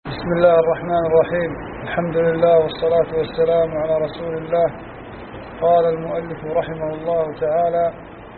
بسم الله الرحمن الرحيم. الحمد لله والصلاة والسلام على رسول الله. قال المؤلف رحمه الله تعالى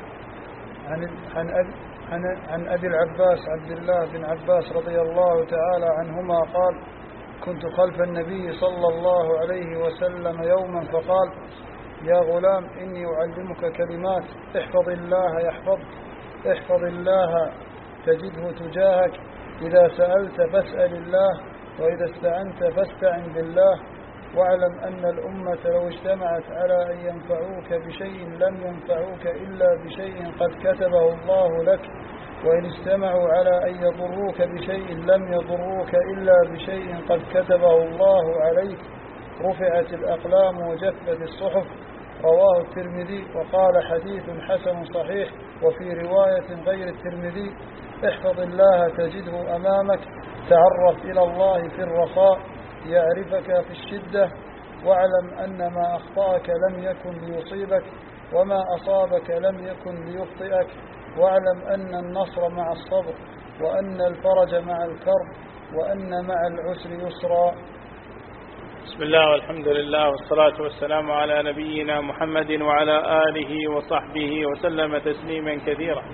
عن أبي العباس عبد الله بن عباس رضي الله تعالى عنهما قال: كنت خلف النبي صلى الله عليه وسلم يوما فقال: يا غلام إني أعلمك كلمات، احفظ الله يحفظك، احفظ الله تجده تجاهك، إذا سألت فاسأل الله، وإذا استعنت فاستعن بالله، واعلم أن الأمة لو اجتمعت على أن ينفعوك بشيء لم ينفعوك إلا بشيء قد كتبه الله لك، وإن اجتمعوا على أن يضروك بشيء لم يضروك إلا بشيء قد كتبه الله عليك، رفعت الأقلام وجفت الصحف. رواه الترمذي وقال: حديث حسن صحيح. وفي رواية غير الترمذي: احفظ الله تجده أمامك، تعرف إلى الله في الرخاء يعرفك في الشدة، واعلم أن ما أخطأك لم يكن ليصيبك، وما أصابك لم يكن ليخطئك، واعلم أن النصر مع الصبر، وأن الفرج مع الكرب، وأن مع العسر يسرا. بسم الله والحمد لله والصلاة والسلام على نبينا محمد وعلى آله وصحبه وسلم تسليما كثيرا.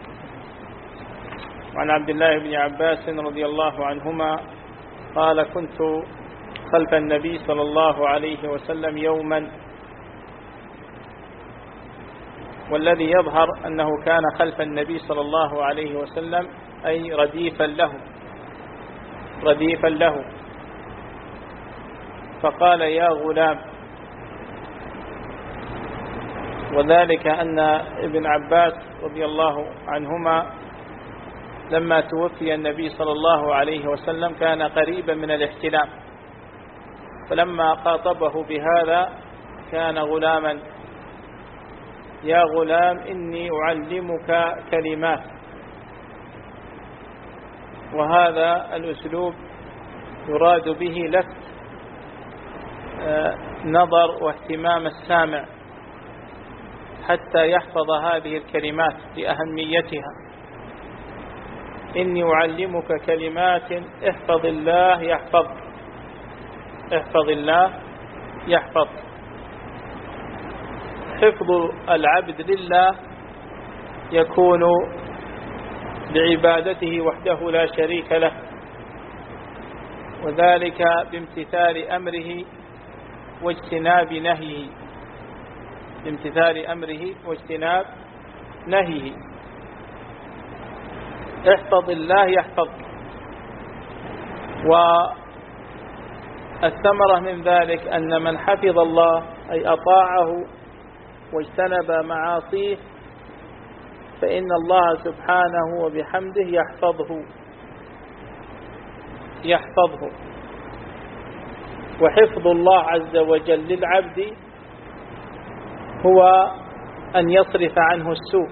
وعن عبد الله بن عباس رضي الله عنهما قال: كنت خلف النبي صلى الله عليه وسلم يوما، والذي يظهر أنه كان خلف النبي صلى الله عليه وسلم أي رديفا له. فقال: يا غلام. وذلك أن ابن عباس رضي الله عنهما لما توفي النبي صلى الله عليه وسلم كان قريبا من الاحتلام، فلما خاطبه بهذا كان غلاما: يا غلام إني أعلمك كلمات. وهذا الأسلوب يراد به لفت نظر واهتمام السامع حتى يحفظ هذه الكلمات لأهميتها. إني أعلمك كلمات، احفظ الله يحفظك، احفظ الله يحفظك. حفظ العبد لله يكون بعبادته وحده لا شريك له، وذلك بامتثال أمره واجتناب نهيه، بامتثال أمره واجتناب نهيه. احفظ الله يحفظك. والثمرة من ذلك أن من حفظ الله أي أطاعه واجتنب معاصيه فإن الله سبحانه وبحمده يحفظه. وحفظ الله عز وجل للعبد هو أن يصرف عنه السوء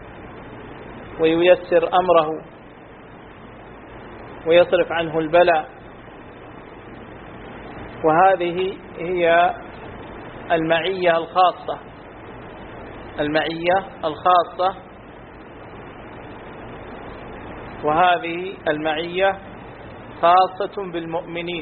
وييسر أمره ويصرف عنه البلاء. وهذه هي المعية الخاصة، وهذه المعية خاصة بالمؤمنين،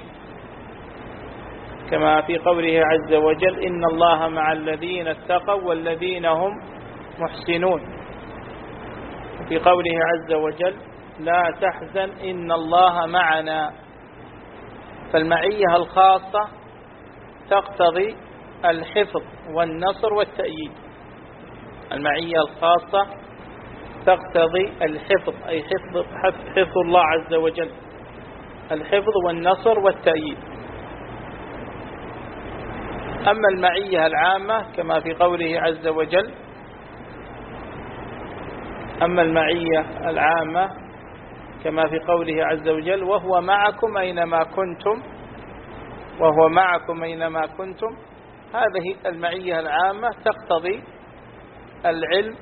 كما في قوله عز وجل: إن الله مع الذين اتقوا والذين هم محسنون. وفي قوله عز وجل: لا تحزن إن الله معنا. فالمعية الخاصة تقتضي الحفظ والنصر والتأييد. المعية الخاصة تقتضي الحفظ أي حفظ الله عز وجل، الحفظ والنصر والتأييد. أما المعية العامة كما في قوله عز وجل: وهو معكم أينما كنتم. هذه المعية العامة تقتضي العلم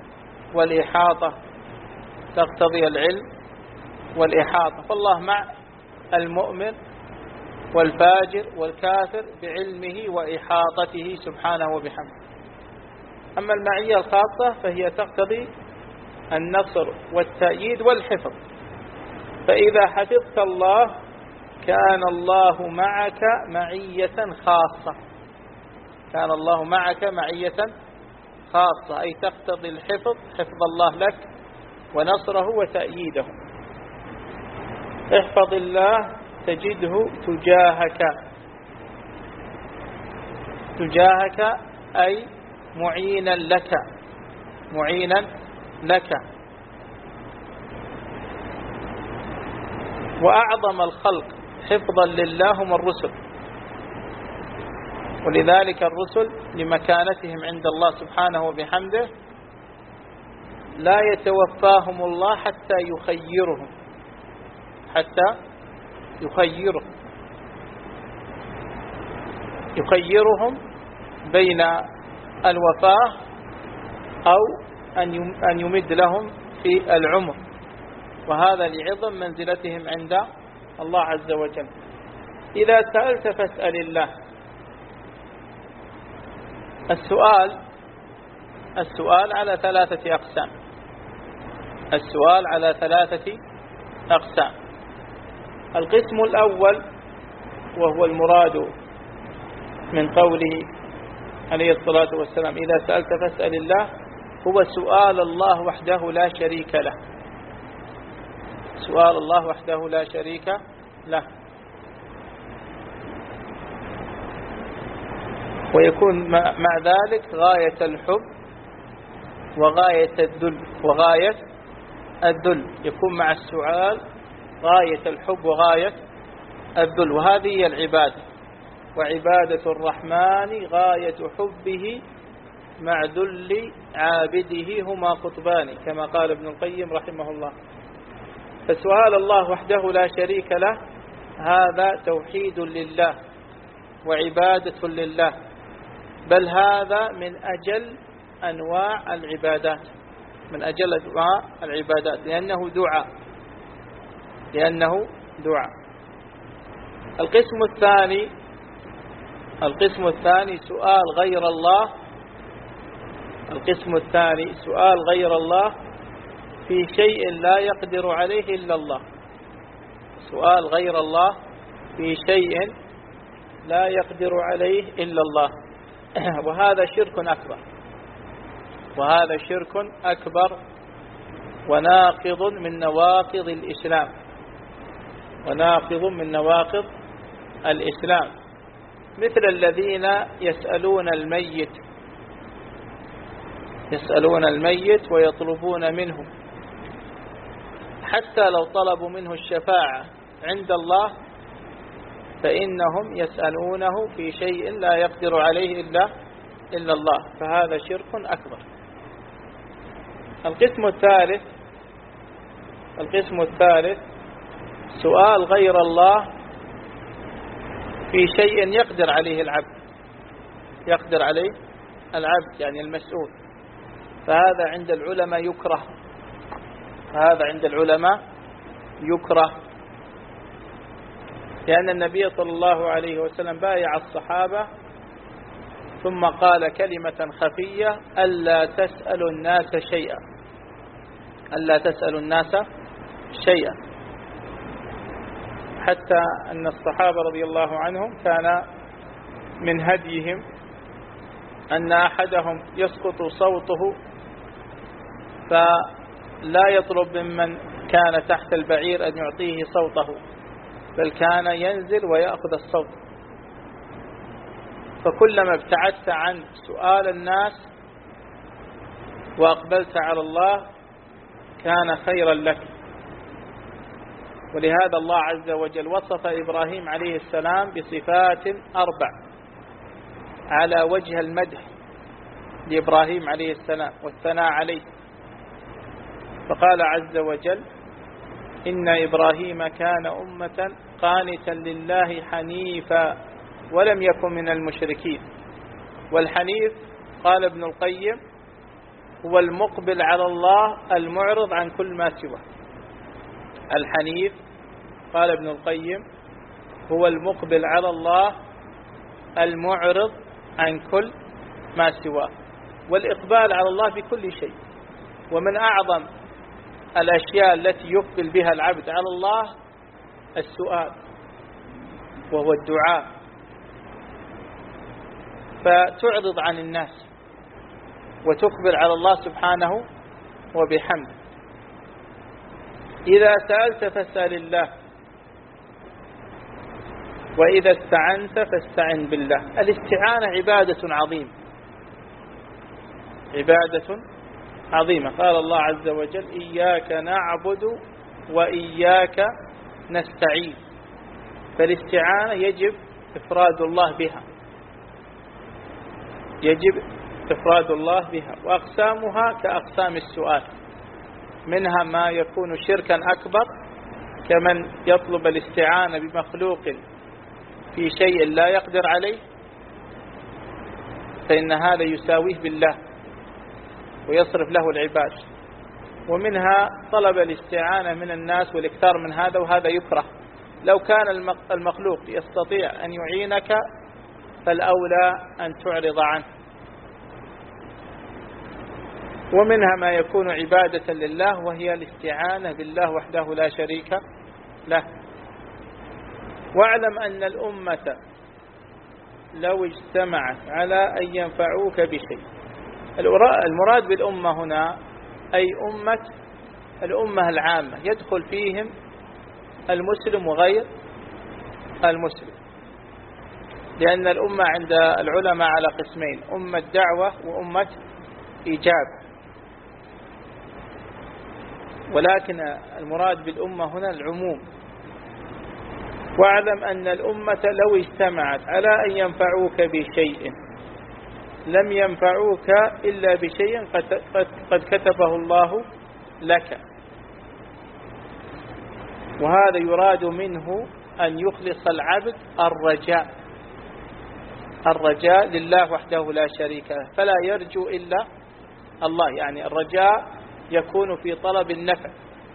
والإحاطة، فالله مع المؤمن والفاجر والكافر بعلمه وإحاطته سبحانه وبحمده. أما المعية الخاصة فهي تقتضي النصر والتأييد والحفظ. فإذا حفظت الله كان الله معك معية خاصة. كان الله معك معية خاصة أي تقتضي الحفظ، حفظ الله لك ونصره وتأييده. احفظ الله تجده تجاهك. تجاهك أي معينا لك، معينا لك. وأعظم الخلق حفظا لله هم الرسل، ولذلك الرسل لمكانتهم عند الله سبحانه وبحمده لا يتوفاهم الله حتى يخيرهم، حتى يخيرهم بين الوفاة أو أن يمد لهم في العمر، وهذا لعظم منزلتهم عند الله عز وجل. إذا سألت فاسأل الله. السؤال على 3 أقسام. السؤال على 3 أقسام. القسم الأول وهو المراد من قوله عليه الصلاة والسلام إذا سألت فاسأل الله، هو سؤال الله وحده لا شريك له. سؤال الله وحده لا شريك له، ويكون مع ذلك غاية الحب وغاية الذل. يكون مع السؤال غاية الحب وغاية الذل، وهذه هي العبادة. وعبادة الرحمن غاية حبه مع ذل عابده هما قطبان، كما قال ابن القيم رحمه الله. فسؤال الله وحده لا شريك له هذا توحيد لله وعبادة لله، بل هذا من أجل أنواع العبادات، من أجل أنواع العبادات، لأنه دعاء. القسم الثاني سؤال غير الله. القسم الثاني سؤال غير الله في شيء لا يقدر عليه إلا الله. سؤال غير الله في شيء لا يقدر عليه إلا الله، وهذا شرك أكبر وناقض من نواقض الإسلام، مثل الذين يسألون الميت ويطلبون منه، حتى لو طلبوا منه الشفاعة عند الله فإنهم يسألونه في شيء لا يقدر عليه إلا الله، فهذا شرك أكبر. القسم الثالث سؤال غير الله في شيء يقدر عليه العبد يعني المسؤول، فهذا عند العلماء يكره، لأن النبي صلى الله عليه وسلم بايع الصحابة ثم قال كلمة خفية: ألا تسألوا الناس شيئا، حتى أن الصحابة رضي الله عنهم كان من هديهم أن أحدهم يسقط صوته فلا يطلب ممن كان تحت البعير أن يعطيه صوته، بل كان ينزل ويأخذ الصوت. فكلما ابتعدت عن سؤال الناس وأقبلت على الله كان خيرا لك. ولهذا الله عز وجل وصف إبراهيم عليه السلام بصفات 4 على وجه المدح لإبراهيم عليه السلام والثناء عليه، فقال عز وجل: إن إبراهيم كان أمة قانتا لله حنيفا ولم يكن من المشركين. والحنيف قال ابن القيم هو المقبل على الله المعرض عن كل ما سواه. الحنيف قال ابن القيم هو المقبل على الله المعرض عن كل ما سواه، والإقبال على الله بكل شيء. ومن أعظم الأشياء التي يقبل بها العبد على الله وهو الدعاء، فتعرض عن الناس وتقبل على الله سبحانه وبحمده. إذا سألت فاسأل الله، وإذا استعنت فاستعن بالله. الاستعانة عبادة عظيمة، عبادة عظيمة. قال الله عز وجل: إياك نعبد وإياك نستعين. فالاستعانة يجب إفراد الله بها، يجب إفراد الله بها. وأقسامها كأقسام السؤال، منها ما يكون شركا أكبر كمن يطلب الاستعانة بمخلوق في شيء لا يقدر عليه، فإن هذا يساويه بالله ويصرف له العباد. ومنها طلب الاستعانة من الناس والاكثار من هذا، وهذا يكره. لو كان المخلوق يستطيع أن يعينك فالأولى أن تعرض عنه. ومنها ما يكون عبادة لله، وهي الاستعانة بالله وحده لا شريك له. واعلم أن الأمة لو اجتمعت على أن ينفعوك بشيء. المراد بالأمة هنا أي الأمة العامة، يدخل فيهم المسلم وغير المسلم، لأن الأمة عند العلماء على قسمين: أمة دعوة وأمة إجابة. ولكن المراد بالأمة هنا العموم. واعلم أن الأمة لو اجتمعت على أن ينفعوك بشيء لم ينفعوك إلا بشيء قد كتبه الله لك. وهذا يراد منه أن يخلص العبد الرجاء لله وحده لا شريك له، فلا يرجو إلا الله. يعني الرجاء يكون في طلب النفع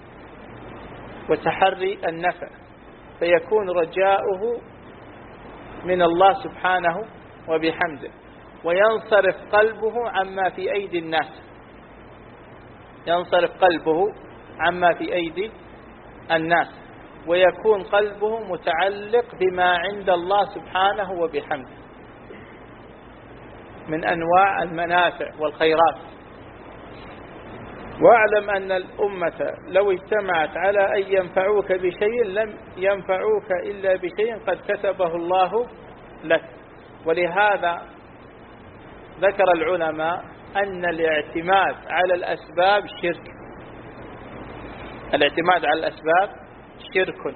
وتحري النفع، فيكون رجاؤه من الله سبحانه وبحمده، وينصرف قلبه عما في أيدي الناس، ينصرف قلبه عما في أيدي الناس، ويكون قلبه متعلق بما عند الله سبحانه وبحمده من أنواع المنافع والخيرات. واعلم أن الأمة لو اجتمعت على أن ينفعوك بشيء لم ينفعوك إلا بشيء قد كتبه الله لك. ولهذا ذكر العلماء أن الاعتماد على الأسباب شرك. الاعتماد على الأسباب شرك،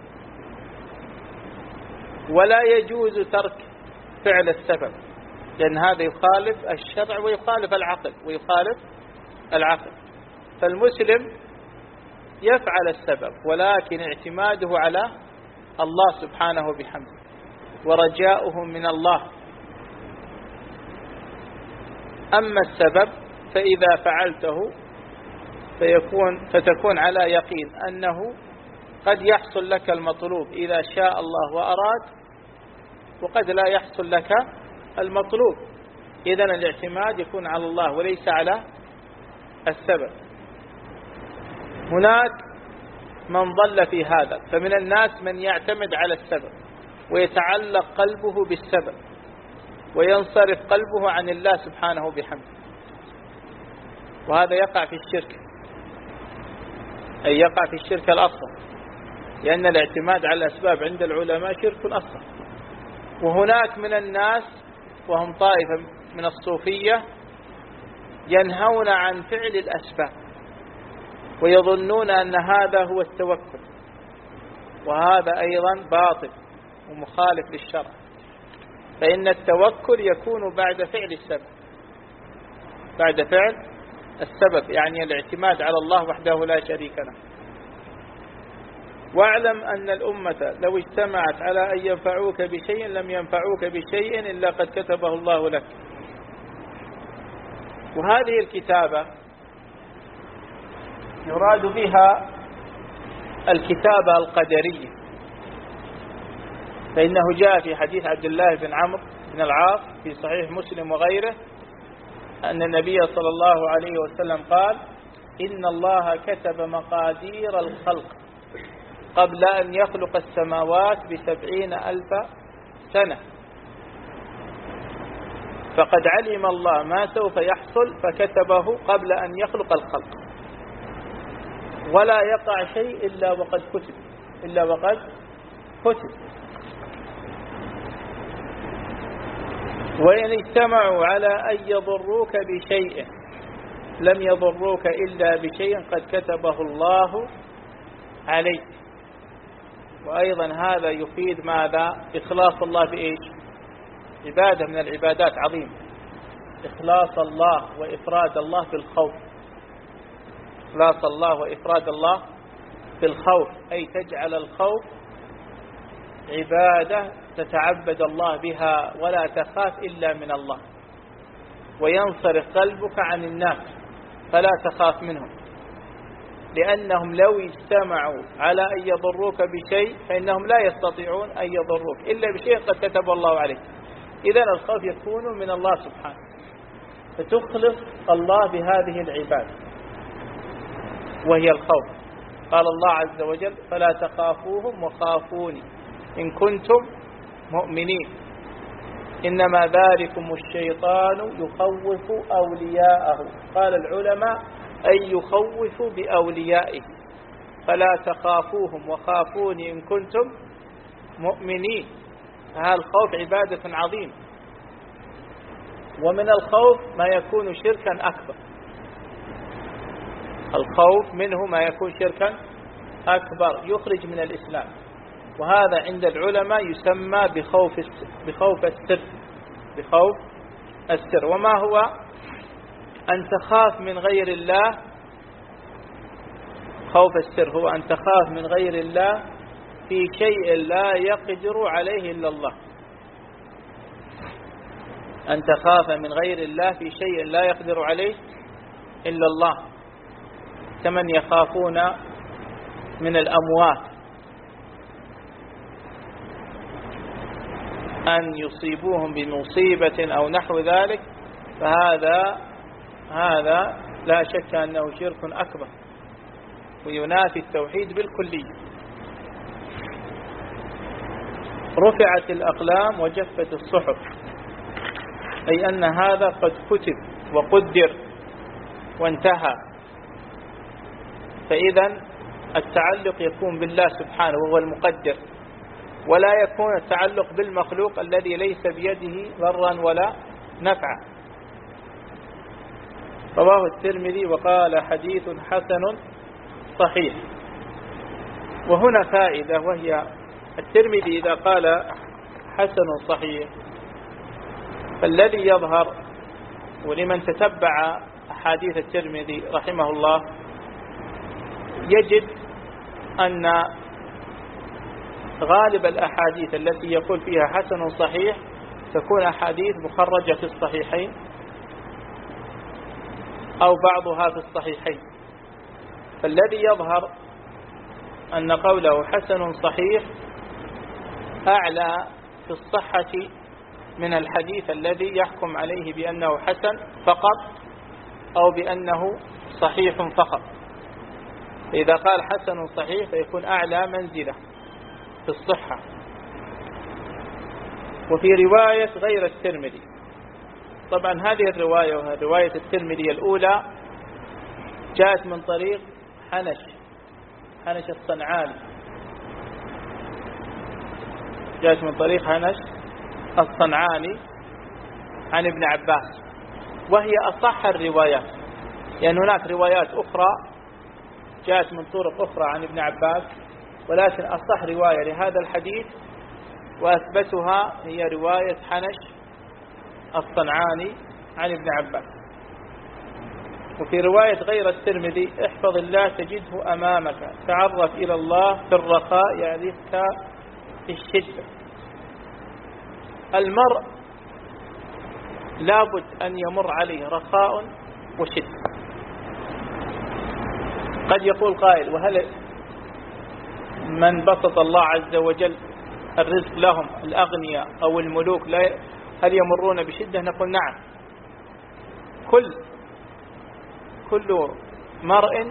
ولا يجوز ترك فعل السبب، لأن هذا يخالف الشرع ويخالف العقل. فالمسلم يفعل السبب، ولكن اعتماده على الله سبحانه وبحمده ورجاؤه من الله. أما السبب فإذا فعلته فتكون على يقين أنه قد يحصل لك المطلوب إذا شاء الله وأراد، وقد لا يحصل لك المطلوب. إذن الاعتماد يكون على الله وليس على السبب. هناك من ضل في هذا، فمن الناس من يعتمد على السبب ويتعلق قلبه بالسبب وينصرف قلبه عن الله سبحانه بحمده، وهذا يقع في الشرك، أي يقع في الشرك الأصغر، لأن الاعتماد على الأسباب عند العلماء شرك أصغر. وهناك من الناس وهم طائفة من الصوفية ينهون عن فعل الأسباب ويظنون أن هذا هو التوكل، وهذا أيضا باطل ومخالف للشرع، فإن التوكل يكون بعد فعل السبب، بعد فعل السبب، يعني الاعتماد على الله وحده لا شريك له. واعلم أن الأمة لو اجتمعت على أن ينفعوك بشيء لم ينفعوك بشيء إلا قد كتبه الله لك. وهذه الكتابة يراد بها الكتابة القدرية، فإنه جاء في حديث عبد الله بن عمرو بن العاص في صحيح مسلم وغيره أن النبي صلى الله عليه وسلم قال: إن الله كتب مقادير الخلق قبل أن يخلق السماوات ب70,000 سنة، فقد علم الله ما سوف يحصل فكتبه قبل أن يخلق الخلق، ولا يقع شيء إلا وقد كتب. وإن اجتمعوا على أن يضروك بشيء لم يضروك إلا بشيء قد كتبه الله عليك. وأيضا هذا يفيد ماذا؟ إخلاص الله بإيش؟ عبادة من العبادات عظيمة، إخلاص الله وإفراد الله في الخوف. إخلاص الله وإفراد الله في الخوف، أي تجعل الخوف عبادة تتعبد الله بها ولا تخاف إلا من الله، وينصرف قلبك عن الناس فلا تخاف منهم، لأنهم لو اجتمعوا على أن يضروك بشيء فإنهم لا يستطيعون أن يضروك إلا بشيء قد كتب الله عليك. إذن الخوف يكون من الله سبحانه، فتخلص الله بهذه العبادة وهي الخوف. قال الله عز وجل: فلا تخافوهم وخافوني إن كنتم مؤمنين إنما ذلكم الشيطان يخوف أولياءه. قال العلماء: أي يخوف بأوليائه. فلا تخافوهم وخافوني إن كنتم مؤمنين. هذا الخوف عبادة عظيمة، ومن الخوف ما يكون شركا أكبر. الخوف منه ما يكون شركا أكبر يخرج من الإسلام، وهذا عند العلماء يسمى بخوف السر. وما هو؟ أن تخاف من غير الله. خوف السر هو أن تخاف من غير الله في شيء لا يقدر عليه إلا الله. أن تخاف من غير الله في شيء لا يقدر عليه إلا الله، كمن يخافون من الأموات أن يصيبوهم بمصيبة أو نحو ذلك، فهذا لا شك أنه شرك أكبر وينافي التوحيد بالكلية. رفعت الأقلام وجفت الصحف، أي أن هذا قد كتب وقدر وانتهى. فإذا التعلق يكون بالله سبحانه وهو المقدر، ولا يكون التعلق بالمخلوق الذي ليس بيده ضرا ولا نفعا. رواه الترمذي وقال: حديث حسن صحيح. وهنا فائدة، وهي الترمذي إذا قال حسن صحيح فالذي يظهر، ولمن تتبع أحاديث الترمذي رحمه الله يجد أن غالب الأحاديث التي يقول فيها حسن صحيح تكون أحاديث مخرجة في الصحيحين أو بعضها في الصحيحين. فالذي يظهر أن قوله حسن صحيح أعلى في الصحة من الحديث الذي يحكم عليه بأنه حسن فقط أو بأنه صحيح فقط. إذا قال حسن صحيح فيكون أعلى منزلة في الصحة. وفي رواية غير الترمذي، طبعا هذه الرواية وهي رواية الترمذي الأولى جاءت من طريق حنش الصنعاني، جاءت من طريق حنش الصنعاني عن ابن عباس، وهي أصح الروايات، لأن هناك روايات أخرى جاءت من طرق أخرى عن ابن عباس، ولكن أصح رواية لهذا الحديث وأثبتها هي رواية حنش الصنعاني عن ابن عباس. وفي رواية غير الترمذي: احفظ الله تجده أمامك، تعرف إلى الله في الرخاء يعرفك في الشدة. المرء لابد أن يمر عليه رخاء وشدة. قد يقول قائل: وهل من بسط الله عز وجل الرزق لهم الأغنياء أو الملوك هل يمرون بشدة؟ نقول نعم، كل مرء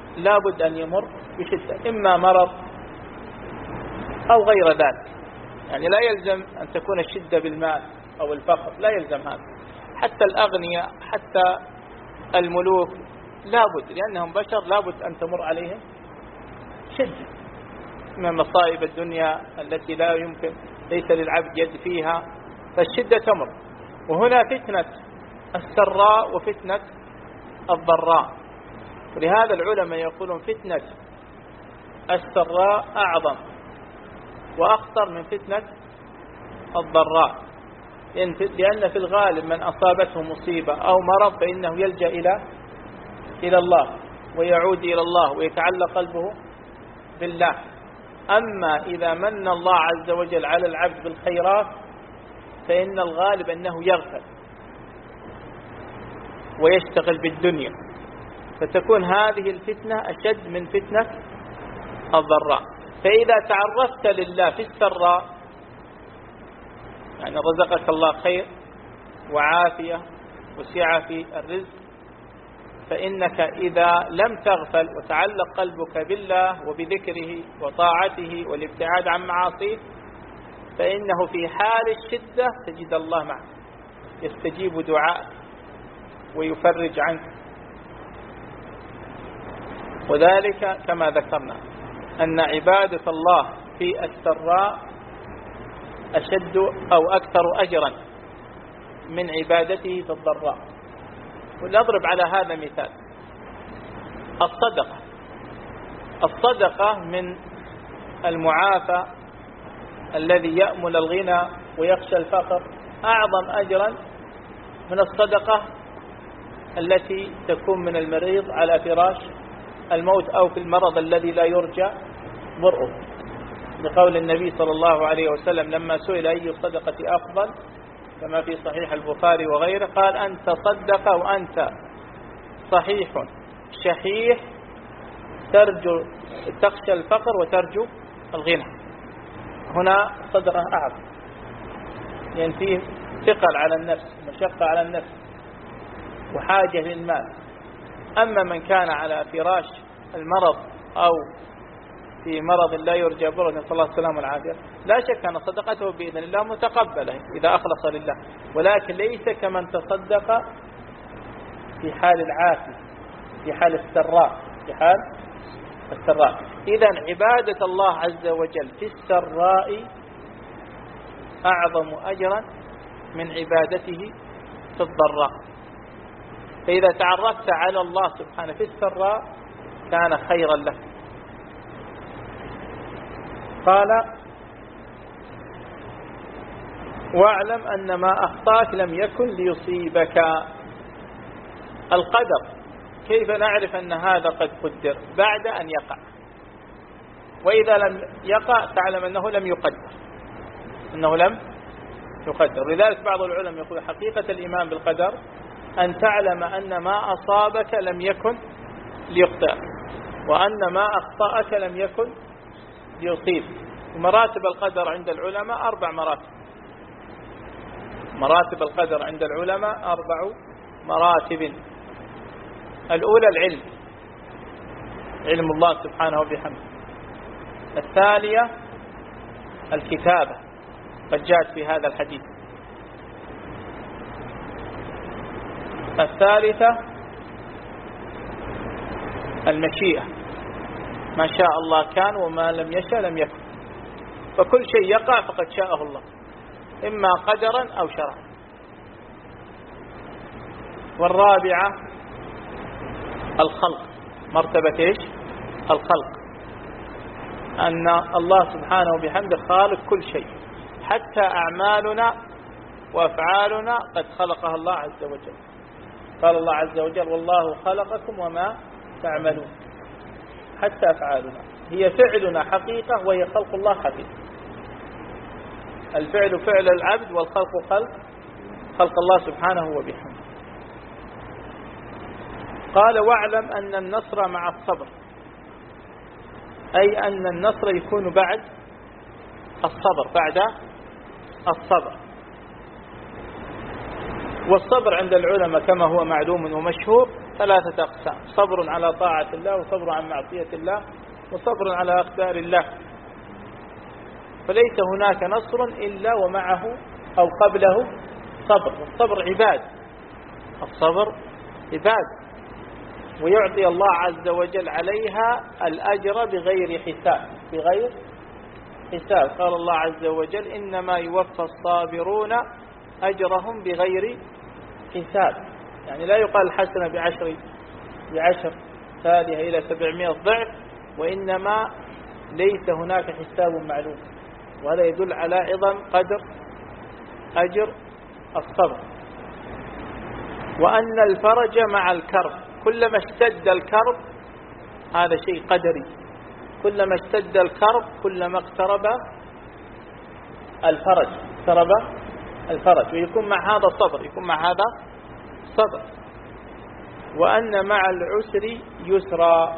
لابد أن يمر بشدة، إما مرض أو غير ذلك. يعني لا يلزم أن تكون الشدة بالمال أو الفقر، لا يلزم هذا. حتى الأغنياء، حتى الملوك لابد، لأنهم بشر، لابد أن تمر عليهم شدة من مصائب الدنيا التي لا يمكن، ليس للعبد يد فيها، فالشدة تمر. وهنا فتنة السراء وفتنة الضراء، ولهذا العلماء يقولون فتنة السراء أعظم وأخطر من فتنة الضراء، لأن في الغالب من أصابته مصيبة أو مرض فإنه يلجأ إلى الله ويعود إلى الله ويتعلق قلبه بالله. أما إذا من الله عز وجل على العبد بالخيرات فإن الغالب أنه يغفل ويشتغل بالدنيا، فتكون هذه الفتنة أشد من فتنة الضراء. فإذا تعرفت لله في السراء، يعني رزقك الله خير وعافية وسعة في الرزق، فإنك إذا لم تغفل وتعلق قلبك بالله وبذكره وطاعته والابتعاد عن معاصيه، فإنه في حال الشدة تجد الله معك يستجيب دعاءك ويفرج عنك. وذلك كما ذكرنا أن عبادة الله في السراء أشد أو أكثر أجرا من عبادته في الضراء. ونضرب على هذا مثال: الصدقة من المعافى الذي يأمل الغنى ويخشى الفقر أعظم أجرا من الصدقة التي تكون من المريض على فراش الموت أو في المرض الذي لا يرجى برؤه، بقول النبي صلى الله عليه وسلم لما سئل أي الصدقة أفضل كما في صحيح البخاري وغيره، قال: أن تصدق وأنت صحيح شحيح تخشى الفقر وترجو الغنى. هنا الصدقة أعظم، لأن فيه ثقل على النفس، مشقة على النفس وحاجة للمال. أما من كان على فراش المرض أو في مرض لا يرجى برؤه، نسأل الله السلامة والعافية، لا شك أن صدقته بإذن الله متقبلة إذا أخلص لله، ولكن ليس كمن تصدق في حال العافية، في حال السراء، في حال السراء. إذن عبادة الله عز وجل في السراء أعظم أجرا من عبادته في الضراء. فإذا تعرفت على الله سبحانه في السراء كان خيرا لك. قال: واعلم أن ما أخطاك لم يكن ليصيبك. القدر كيف نعرف أن هذا قد قدر؟ بعد أن يقع، وإذا لم يقع تعلم أنه لم يقدر، أنه لم يقدر. لذلك بعض العلماء يقول حقيقة الإيمان بالقدر أن تعلم أن ما أصابك لم يكن ليخطئك، وأن ما أخطأك لم يكن ليصيب. مراتب القدر عند العلماء 4 مراتب. مراتب القدر عند العلماء 4 مراتب. الأولى العلم، علم الله سبحانه وبحمده. الثانية الكتابة، قد جاءت في هذا الحديث. الثالثة المشيئة، ما شاء الله كان وما لم يشاء لم يكن، فكل شيء يقع فقد شاءه الله إما قدرا أو شرعا. والرابعة الخلق، مرتبة إيش؟ الخلق، أن الله سبحانه وبحمده خالق كل شيء، حتى أعمالنا وأفعالنا قد خلقها الله عز وجل. قال الله عز وجل: والله خلقكم وما تعملون. حتى أفعالنا هي فعلنا حقيقة وهي خلق الله حقيقة. الفعل فعل العبد والخلق خلق الله سبحانه وبحمده. قال: واعلم أن النصر مع الصبر، أي أن النصر يكون بعد الصبر، بعد الصبر. والصبر عند العلماء كما هو معلوم ومشهور 3 أقسام: صبر على طاعة الله، وصبر عن معصية الله، وصبر على أقدار الله. فليس هناك نصر إلا ومعه أو قبله صبر. والصبر عباد، الصبر عباد، ويعطي الله عز وجل عليها الأجر بغير حساب، بغير حساب. قال الله عز وجل إنما يوفى الصابرون أجرهم بغير حساب، يعني لا يقال الحسنة بعشر ثالثة إلى 700 ضعف، وإنما ليس هناك حساب معلوم. وهذا يدل على عظم قدر أجر الصبر. وأن الفرج مع الكرب، كلما اشتد الكرب، هذا شيء قدري، كلما اشتد الكرب كلما اقترب الفرج، ويكون مع هذا صبر، يكون مع هذا صبر. وأن مع العسر يسرا.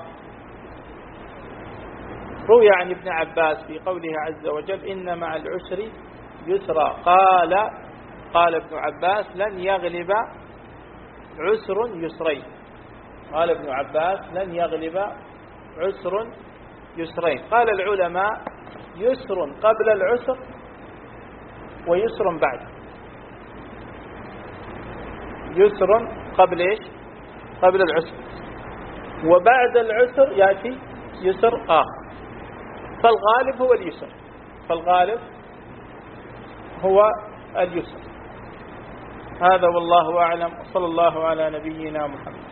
روي عن ابن عباس في قوله عز وجل إن مع العسر يسرا، قال ابن عباس لن يغلب عسر يسرين. قال ابن عباس لن يغلب عسر يسرين. قال العلماء يسر قبل العسر ويسر بعد. يسر قبل إيش؟ قبل العسر، وبعد العسر يأتي يسر آخر. فالغالب هو اليسر، فالغالب هو اليسر. هذا والله أعلم، وصلى الله على نبينا محمد.